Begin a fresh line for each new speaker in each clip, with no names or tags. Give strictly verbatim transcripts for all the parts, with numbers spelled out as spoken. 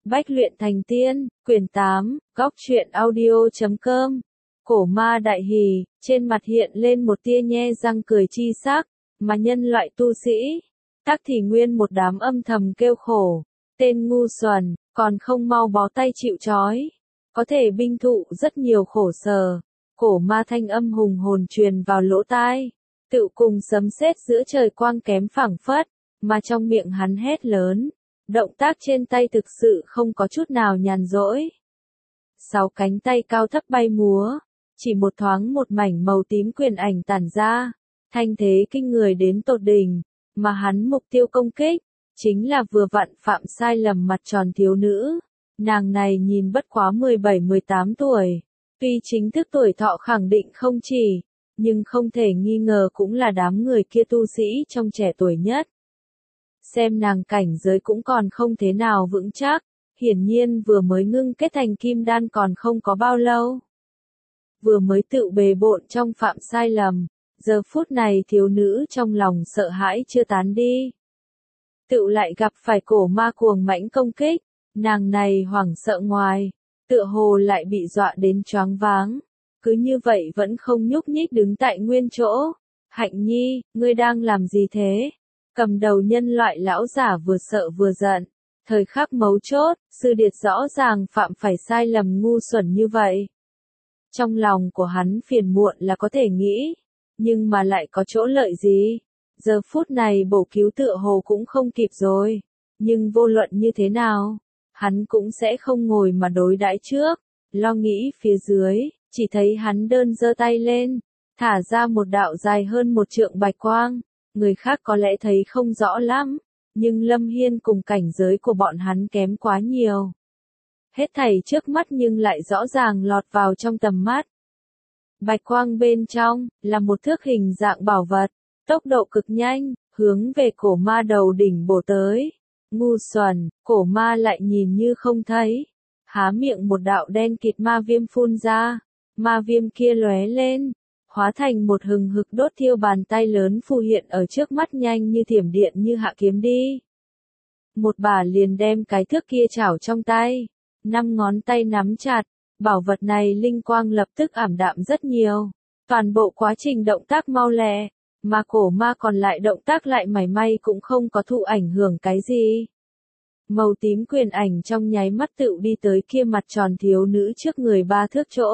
Bách luyện thành tiên, quyển tám, góc truyện audio chấm com. Cổ ma đại hỉ, trên mặt hiện lên một tia nhe răng cười chi sắc, mà nhân loại tu sĩ, tắc thì nguyên một đám âm thầm kêu khổ, tên ngu xuẩn, còn không mau bó tay chịu trói, có thể binh thụ rất nhiều khổ sở. Cổ ma thanh âm hùng hồn truyền vào lỗ tai, tự cùng sấm sét giữa trời quang kém phảng phất, mà trong miệng hắn hét lớn. Động tác trên tay thực sự không có chút nào nhàn rỗi. Sáu cánh tay cao thấp bay múa, chỉ một thoáng một mảnh màu tím quyền ảnh tản ra, thanh thế kinh người đến tột đỉnh, mà hắn mục tiêu công kích, chính là vừa vặn phạm sai lầm mặt tròn thiếu nữ. Nàng này nhìn bất quá mười bảy mười tám tuổi, tuy chính thức tuổi thọ khẳng định không chỉ, nhưng không thể nghi ngờ cũng là đám người kia tu sĩ trong trẻ tuổi nhất. Xem nàng cảnh giới cũng còn không thế nào vững chắc, hiển nhiên vừa mới ngưng kết thành kim đan còn không có bao lâu. Vừa mới tự bề bộn trong phạm sai lầm, giờ phút này thiếu nữ trong lòng sợ hãi chưa tán đi. Tự lại gặp phải cổ ma cuồng mãnh công kích, nàng này hoảng sợ ngoài, tựa hồ lại bị dọa đến choáng váng, cứ như vậy vẫn không nhúc nhích đứng tại nguyên chỗ. Hạnh nhi, ngươi đang làm gì thế? Cầm đầu nhân loại lão giả vừa sợ vừa giận, thời khắc mấu chốt, sư điệt rõ ràng phạm phải sai lầm ngu xuẩn như vậy. Trong lòng của hắn phiền muộn là có thể nghĩ, nhưng mà lại có chỗ lợi gì? Giờ phút này bổ cứu tựa hồ cũng không kịp rồi, nhưng vô luận như thế nào, hắn cũng sẽ không ngồi mà đối đãi trước, lo nghĩ phía dưới, chỉ thấy hắn đơn giơ tay lên, thả ra một đạo dài hơn một trượng bạch quang. Người khác có lẽ thấy không rõ lắm, nhưng Lâm Hiên cùng cảnh giới của bọn hắn kém quá nhiều. Hết thảy trước mắt nhưng lại rõ ràng lọt vào trong tầm mắt. Bạch quang bên trong, là một thước hình dạng bảo vật, tốc độ cực nhanh, hướng về cổ ma đầu đỉnh bổ tới. Ngu xuẩn, cổ ma lại nhìn như không thấy, há miệng một đạo đen kịt ma viêm phun ra, ma viêm kia lóe lên. Hóa thành một hừng hực đốt thiêu bàn tay lớn phù hiện ở trước mắt nhanh như thiểm điện như hạ kiếm đi. Một bà liền đem cái thước kia chảo trong tay, năm ngón tay nắm chặt, bảo vật này linh quang lập tức ảm đạm rất nhiều. Toàn bộ quá trình động tác mau lẹ, mà cổ ma còn lại động tác lại mảy may cũng không có thụ ảnh hưởng cái gì. Màu tím quyền ảnh trong nháy mắt tựu đi tới kia mặt tròn thiếu nữ trước người ba thước chỗ.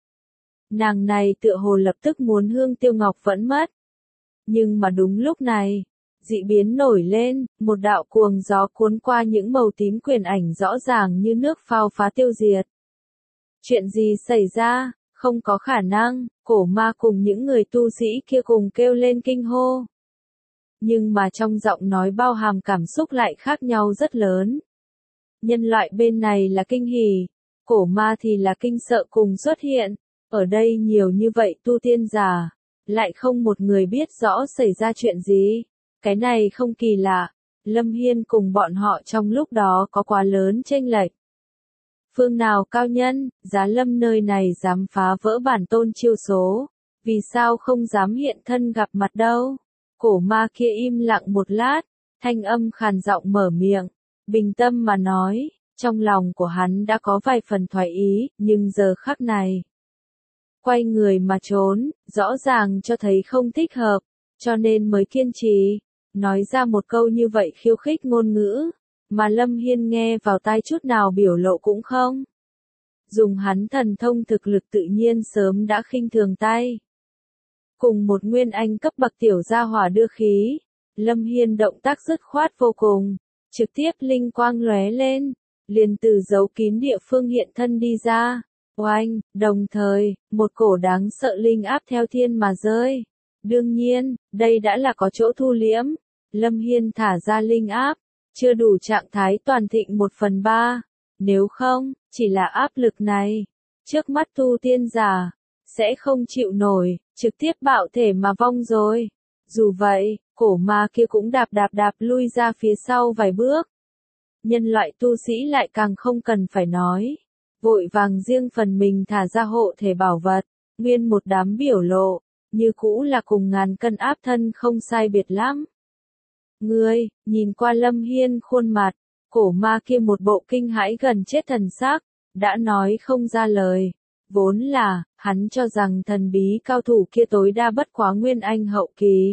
Nàng này tựa hồ lập tức muốn Hương Tiêu Ngọc vẫn mất. Nhưng mà đúng lúc này, dị biến nổi lên, một đạo cuồng gió cuốn qua những màu tím quyền ảnh rõ ràng như nước phao phá tiêu diệt. Chuyện gì xảy ra? Không có khả năng, cổ ma cùng những người tu sĩ kia cùng kêu lên kinh hô. Nhưng mà trong giọng nói bao hàm cảm xúc lại khác nhau rất lớn. Nhân loại bên này là kinh hỉ, cổ ma thì là kinh sợ cùng xuất hiện. Ở đây nhiều như vậy tu tiên giả, lại không một người biết rõ xảy ra chuyện gì. Cái này không kỳ lạ, Lâm Hiên cùng bọn họ trong lúc đó có quá lớn chênh lệch. Phương nào cao nhân, giá lâm nơi này dám phá vỡ bản tôn chiêu số, vì sao không dám hiện thân gặp mặt đâu? Cổ ma kia im lặng một lát, thanh âm khàn giọng mở miệng, bình tâm mà nói, trong lòng của hắn đã có vài phần thoái ý, nhưng giờ khắc này. Quay người mà trốn, rõ ràng cho thấy không thích hợp, cho nên mới kiên trì, nói ra một câu như vậy khiêu khích ngôn ngữ, mà Lâm Hiên nghe vào tai chút nào biểu lộ cũng không. Dùng hắn thần thông thực lực tự nhiên sớm đã khinh thường tay. Cùng một nguyên anh cấp bậc tiểu gia hỏa đưa khí, Lâm Hiên động tác dứt khoát vô cùng, trực tiếp linh quang lóe lên, liền từ giấu kín địa phương hiện thân đi ra. Oanh, đồng thời, một cổ đáng sợ linh áp theo thiên mà rơi. Đương nhiên, đây đã là có chỗ thu liễm. Lâm Hiên thả ra linh áp, chưa đủ trạng thái toàn thịnh một phần ba. Nếu không, chỉ là áp lực này, trước mắt tu tiên giả, sẽ không chịu nổi, trực tiếp bạo thể mà vong rồi. Dù vậy, cổ ma kia cũng đạp đạp đạp lui ra phía sau vài bước. Nhân loại tu sĩ lại càng không cần phải nói. Vội vàng riêng phần mình thả ra hộ thể bảo vật, nguyên một đám biểu lộ, như cũ là cùng ngàn cân áp thân không sai biệt lắm. Ngươi, nhìn qua Lâm Hiên khuôn mặt, Cổ ma kia một bộ kinh hãi gần chết thần sắc, đã nói không ra lời. Vốn là, hắn cho rằng thần bí cao thủ kia tối đa bất quá nguyên anh hậu kỳ.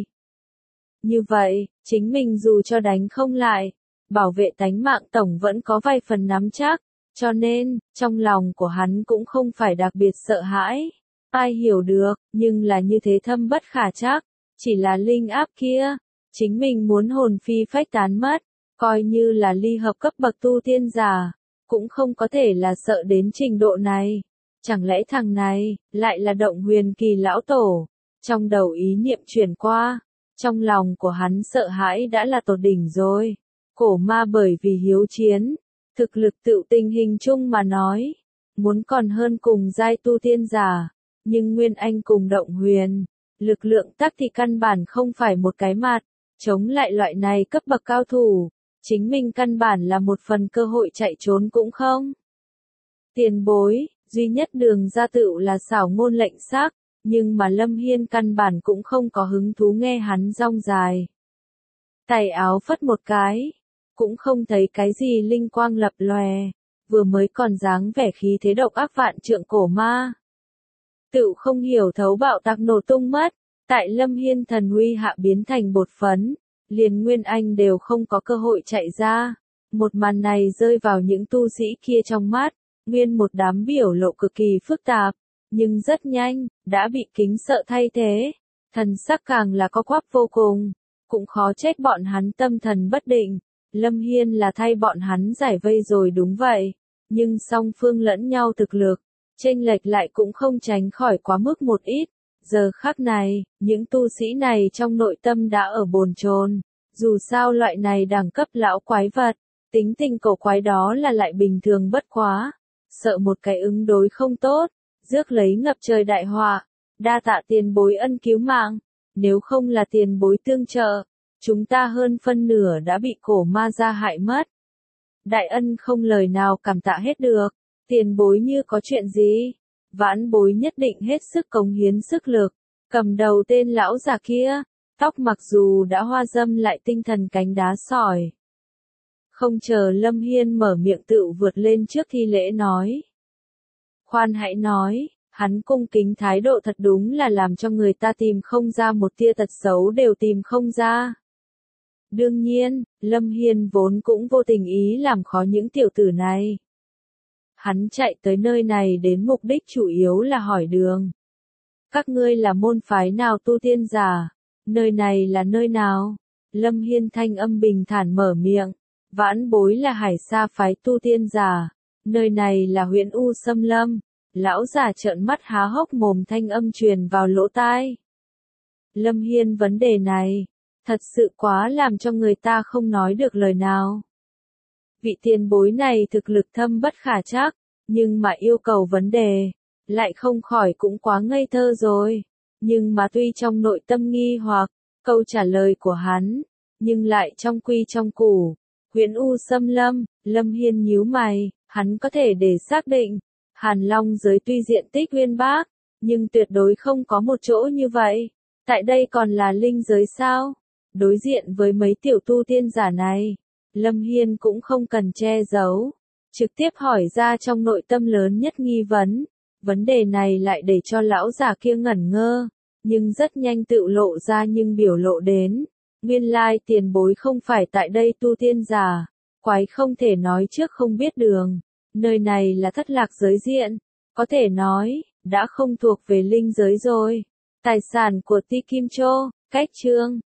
Như vậy, chính mình dù cho đánh không lại, bảo vệ tánh mạng tổng vẫn có vài phần nắm chắc, cho nên, trong lòng của hắn cũng không phải đặc biệt sợ hãi. Ai hiểu được, nhưng là như thế thâm bất khả trắc, chỉ là linh áp kia, chính mình muốn hồn phi phách tán mất, coi như là ly hợp cấp bậc tu tiên giả, cũng không có thể là sợ đến trình độ này. Chẳng lẽ thằng này, lại là Động Huyền Kỳ lão tổ? Trong đầu ý niệm chuyển qua, trong lòng của hắn sợ hãi đã là tột đỉnh rồi. Cổ ma bởi vì hiếu chiến, thực lực tự tình hình chung mà nói, muốn còn hơn cùng giai tu tiên giả, nhưng Nguyên Anh cùng Động Huyền, lực lượng tắc thì căn bản không phải một cái mặt, chống lại loại này cấp bậc cao thủ, chính mình căn bản là một phần cơ hội chạy trốn cũng không. Tiền bối, duy nhất đường ra tựu là xảo ngôn lệnh xác, nhưng mà Lâm Hiên căn bản cũng không có hứng thú nghe hắn rong dài. Tay áo phất một cái, cũng không thấy cái gì linh quang lập lòe, vừa mới còn dáng vẻ khí thế độc ác vạn trượng cổ ma. Tựu không hiểu thấu bạo tạc nổ tung mất, tại Lâm Hiên thần uy hạ biến thành bột phấn, liền Nguyên Anh đều không có cơ hội chạy ra. Một màn này rơi vào những tu sĩ kia trong mắt, nguyên một đám biểu lộ cực kỳ phức tạp, nhưng rất nhanh, đã bị kính sợ thay thế, thần sắc càng là có quắp vô cùng, cũng khó trách bọn hắn tâm thần bất định. Lâm Hiên là thay bọn hắn giải vây rồi đúng vậy, nhưng song phương lẫn nhau thực lực, chênh lệch lại cũng không tránh khỏi quá mức một ít. Giờ khắc này, những tu sĩ này trong nội tâm đã ở bồn chồn, dù sao loại này đẳng cấp lão quái vật, tính tình cổ quái đó là lại bình thường bất quá, sợ một cái ứng đối không tốt, rước lấy ngập trời đại họa. Đa tạ tiền bối ân cứu mạng, nếu không là tiền bối tương trợ, chúng ta hơn phân nửa đã bị cổ ma gia hại mất. Đại ân không lời nào cảm tạ hết được, tiền bối như có chuyện gì, vãn bối nhất định hết sức cống hiến sức lực. Cầm đầu tên lão già kia, tóc mặc dù đã hoa dâm lại tinh thần cánh đá sỏi. Không chờ Lâm Hiên mở miệng tự vượt lên trước thi lễ nói. Khoan hãy nói, hắn cung kính thái độ thật đúng là làm cho người ta tìm không ra một tia tật xấu đều tìm không ra. Đương nhiên, Lâm Hiên vốn cũng vô tình ý làm khó những tiểu tử này. Hắn chạy tới nơi này đến mục đích chủ yếu là hỏi đường. Các ngươi là môn phái nào tu tiên giả? Nơi này là nơi nào? Lâm Hiên thanh âm bình thản mở miệng. Vãn bối là Hải Sa phái tu tiên giả. Nơi này là huyện U Sâm Lâm. Lão già trợn mắt há hốc mồm thanh âm truyền vào lỗ tai. Lâm Hiên vấn đề này, thật sự quá làm cho người ta không nói được lời nào. Vị tiền bối này thực lực thâm bất khả trắc, nhưng mà yêu cầu vấn đề, lại không khỏi cũng quá ngây thơ rồi. Nhưng mà tuy trong nội tâm nghi hoặc, câu trả lời của hắn, nhưng lại trong quy trong củ. Huyện U Sâm Lâm, Lâm Hiên nhíu mày, hắn có thể để xác định, Hàn Long giới tuy diện tích uyên bác, nhưng tuyệt đối không có một chỗ như vậy. Tại đây còn là linh giới sao? Đối diện với mấy tiểu tu tiên giả này, Lâm Hiên cũng không cần che giấu, trực tiếp hỏi ra trong nội tâm lớn nhất nghi vấn. Vấn đề này lại để cho lão già kia ngẩn ngơ, nhưng rất nhanh tự lộ ra nhưng biểu lộ đến. Nguyên lai tiền bối không phải tại đây tu tiên giả, quái không thể nói trước không biết đường. Nơi này là thất lạc giới diện, có thể nói, đã không thuộc về linh giới rồi. Tài sản của Ti Kim Chô, cách chương.